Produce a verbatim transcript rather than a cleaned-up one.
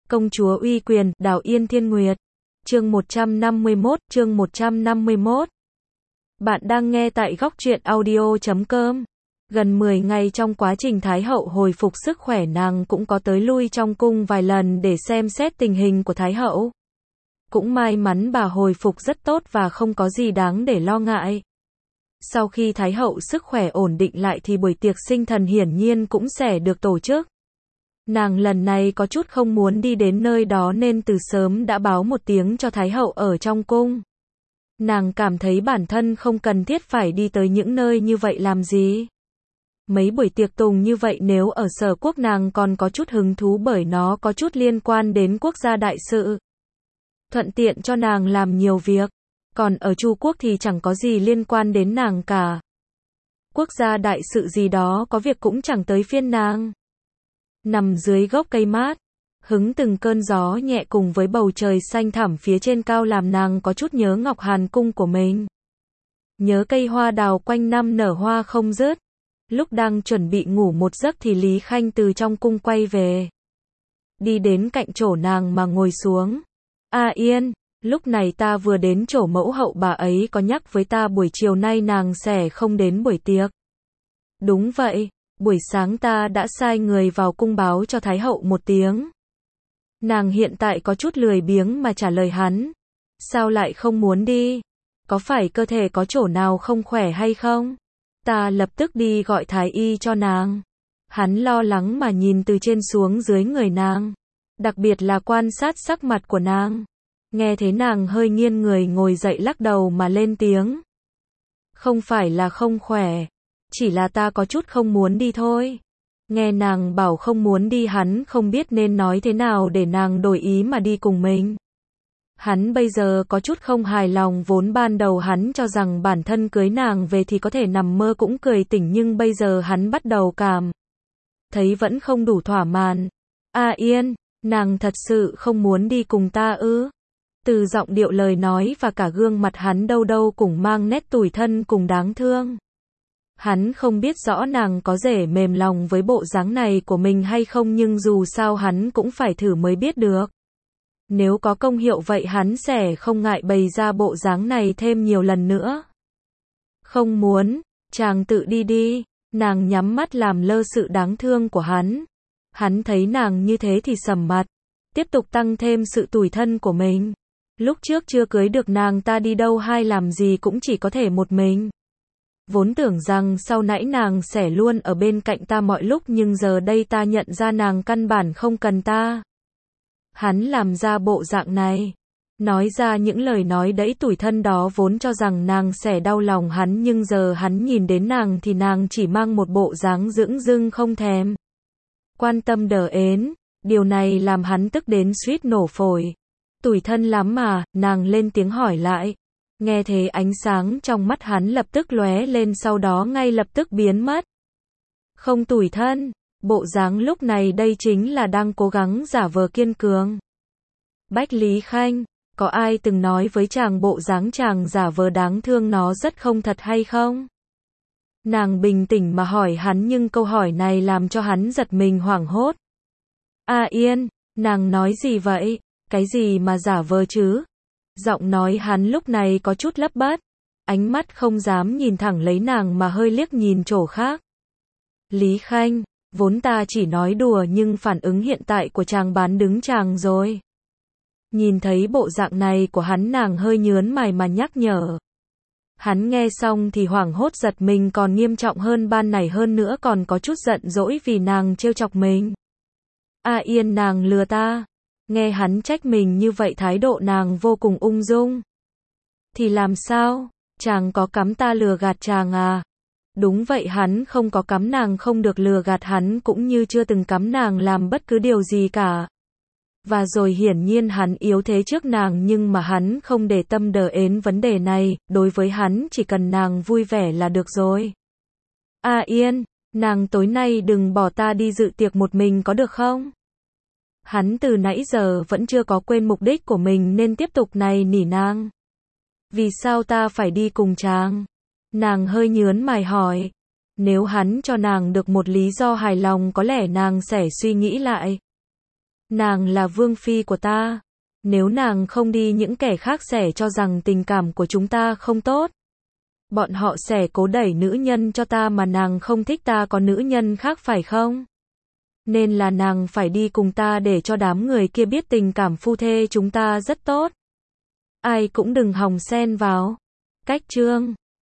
Công chúa uy quyền, Đào Yên Thiên Nguyệt. Chương một trăm năm mươi mốt, chương một trăm năm mươi mốt. Bạn đang nghe tại góc truyện audio chấm com. Gần mười ngày trong quá trình Thái hậu hồi phục sức khỏe, nàng cũng có tới lui trong cung vài lần để xem xét tình hình của Thái hậu. Cũng may mắn bà hồi phục rất tốt và không có gì đáng để lo ngại. Sau khi Thái hậu sức khỏe ổn định lại thì buổi tiệc sinh thần hiển nhiên cũng sẽ được tổ chức. Nàng lần này có chút không muốn đi đến nơi đó nên từ sớm đã báo một tiếng cho Thái hậu ở trong cung. Nàng cảm thấy bản thân không cần thiết phải đi tới những nơi như vậy làm gì. Mấy buổi tiệc tùng như vậy nếu ở Sở Quốc nàng còn có chút hứng thú bởi nó có chút liên quan đến quốc gia đại sự. Thuận tiện cho nàng làm nhiều việc. Còn ở Chu Quốc thì chẳng có gì liên quan đến nàng cả. Quốc gia đại sự gì đó có việc cũng chẳng tới phiên nàng. Nằm dưới gốc cây mát, hứng từng cơn gió nhẹ cùng với bầu trời xanh thẳm phía trên cao làm nàng có chút nhớ Ngọc Hàn cung của mình. Nhớ cây hoa đào quanh năm nở hoa không dứt. Lúc đang chuẩn bị ngủ một giấc thì Lý Khanh từ trong cung quay về. Đi đến cạnh chỗ nàng mà ngồi xuống. A Yên, lúc này ta vừa đến chỗ mẫu hậu, bà ấy có nhắc với ta buổi chiều nay nàng sẽ không đến buổi tiệc. Đúng vậy. Buổi sáng ta đã sai người vào cung báo cho Thái hậu một tiếng. Nàng hiện tại có chút lười biếng mà trả lời hắn. Sao lại không muốn đi? Có phải cơ thể có chỗ nào không khỏe hay không? Ta lập tức đi gọi thái y cho nàng. Hắn lo lắng mà nhìn từ trên xuống dưới người nàng. Đặc biệt là quan sát sắc mặt của nàng. Nghe thấy nàng hơi nghiêng người ngồi dậy lắc đầu mà lên tiếng. Không phải là không khỏe. Chỉ là ta có chút không muốn đi thôi. Nghe nàng bảo không muốn đi, hắn không biết nên nói thế nào để nàng đổi ý mà đi cùng mình. Hắn bây giờ có chút không hài lòng, vốn ban đầu hắn cho rằng bản thân cưới nàng về thì có thể nằm mơ cũng cười tỉnh, nhưng bây giờ hắn bắt đầu cảm thấy vẫn không đủ thỏa mãn. A Yên, nàng thật sự không muốn đi cùng ta ư? Từ giọng điệu lời nói và cả gương mặt hắn đâu đâu cũng mang nét tủi thân cùng đáng thương. Hắn không biết rõ nàng có dễ mềm lòng với bộ dáng này của mình hay không, nhưng dù sao hắn cũng phải thử mới biết được. Nếu có công hiệu vậy hắn sẽ không ngại bày ra bộ dáng này thêm nhiều lần nữa. Không muốn, chàng tự đi đi. Nàng nhắm mắt làm lơ sự đáng thương của hắn. Hắn thấy nàng như thế thì sầm mặt. Tiếp tục tăng thêm sự tủi thân của mình. Lúc trước chưa cưới được nàng ta đi đâu hay làm gì cũng chỉ có thể một mình. Vốn tưởng rằng sau nãy nàng sẽ luôn ở bên cạnh ta mọi lúc, nhưng giờ đây ta nhận ra nàng căn bản không cần ta. Hắn làm ra bộ dạng này, nói ra những lời nói đẫy tủi thân đó vốn cho rằng nàng sẽ đau lòng hắn, nhưng giờ hắn nhìn đến nàng thì nàng chỉ mang một bộ dáng dửng dưng không thèm quan tâm đờ ến. Điều này làm hắn tức đến suýt nổ phổi. Tủi thân lắm mà, nàng lên tiếng hỏi lại. Nghe thế ánh sáng trong mắt hắn lập tức lóe lên, sau đó ngay lập tức biến mất. Không tủi thân, bộ dáng lúc này đây chính là đang cố gắng giả vờ kiên cường. Bách Lý Khanh, có ai từng nói với chàng bộ dáng chàng giả vờ đáng thương nó rất không thật hay không? Nàng bình tĩnh mà hỏi hắn, nhưng câu hỏi này làm cho hắn giật mình hoảng hốt. A Yên, nàng nói gì vậy? Cái gì mà giả vờ chứ? Giọng nói hắn lúc này có chút lắp bắp, ánh mắt không dám nhìn thẳng lấy nàng mà hơi liếc nhìn chỗ khác. Lý Khanh, vốn ta chỉ nói đùa nhưng phản ứng hiện tại của chàng bán đứng chàng rồi. Nhìn thấy bộ dạng này của hắn, nàng hơi nhớn mày mà nhắc nhở. Hắn nghe xong thì hoảng hốt giật mình còn nghiêm trọng hơn ban nãy, hơn nữa còn có chút giận dỗi vì nàng trêu chọc mình. A Yên, nàng lừa ta. Nghe hắn trách mình như vậy thái độ nàng vô cùng ung dung. Thì làm sao? Chàng có cắm ta lừa gạt chàng à? Đúng vậy, hắn không có cắm nàng, không được lừa gạt, hắn cũng như chưa từng cắm nàng làm bất cứ điều gì cả. Và rồi hiển nhiên hắn yếu thế trước nàng, nhưng mà hắn không để tâm đờ ến vấn đề này, đối với hắn chỉ cần nàng vui vẻ là được rồi. A Yên, nàng tối nay đừng bỏ ta đi dự tiệc một mình có được không? Hắn từ nãy giờ vẫn chưa có quên mục đích của mình nên tiếp tục này nỉ nàng. Vì sao ta phải đi cùng chàng? Nàng hơi nhớn mày hỏi. Nếu hắn cho nàng được một lý do hài lòng có lẽ nàng sẽ suy nghĩ lại. Nàng là vương phi của ta. Nếu nàng không đi những kẻ khác sẽ cho rằng tình cảm của chúng ta không tốt. Bọn họ sẽ cố đẩy nữ nhân cho ta mà nàng không thích ta có nữ nhân khác phải không? Nên là nàng phải đi cùng ta để cho đám người kia biết tình cảm phu thê chúng ta rất tốt. Ai cũng đừng hòng xen vào. Cách chương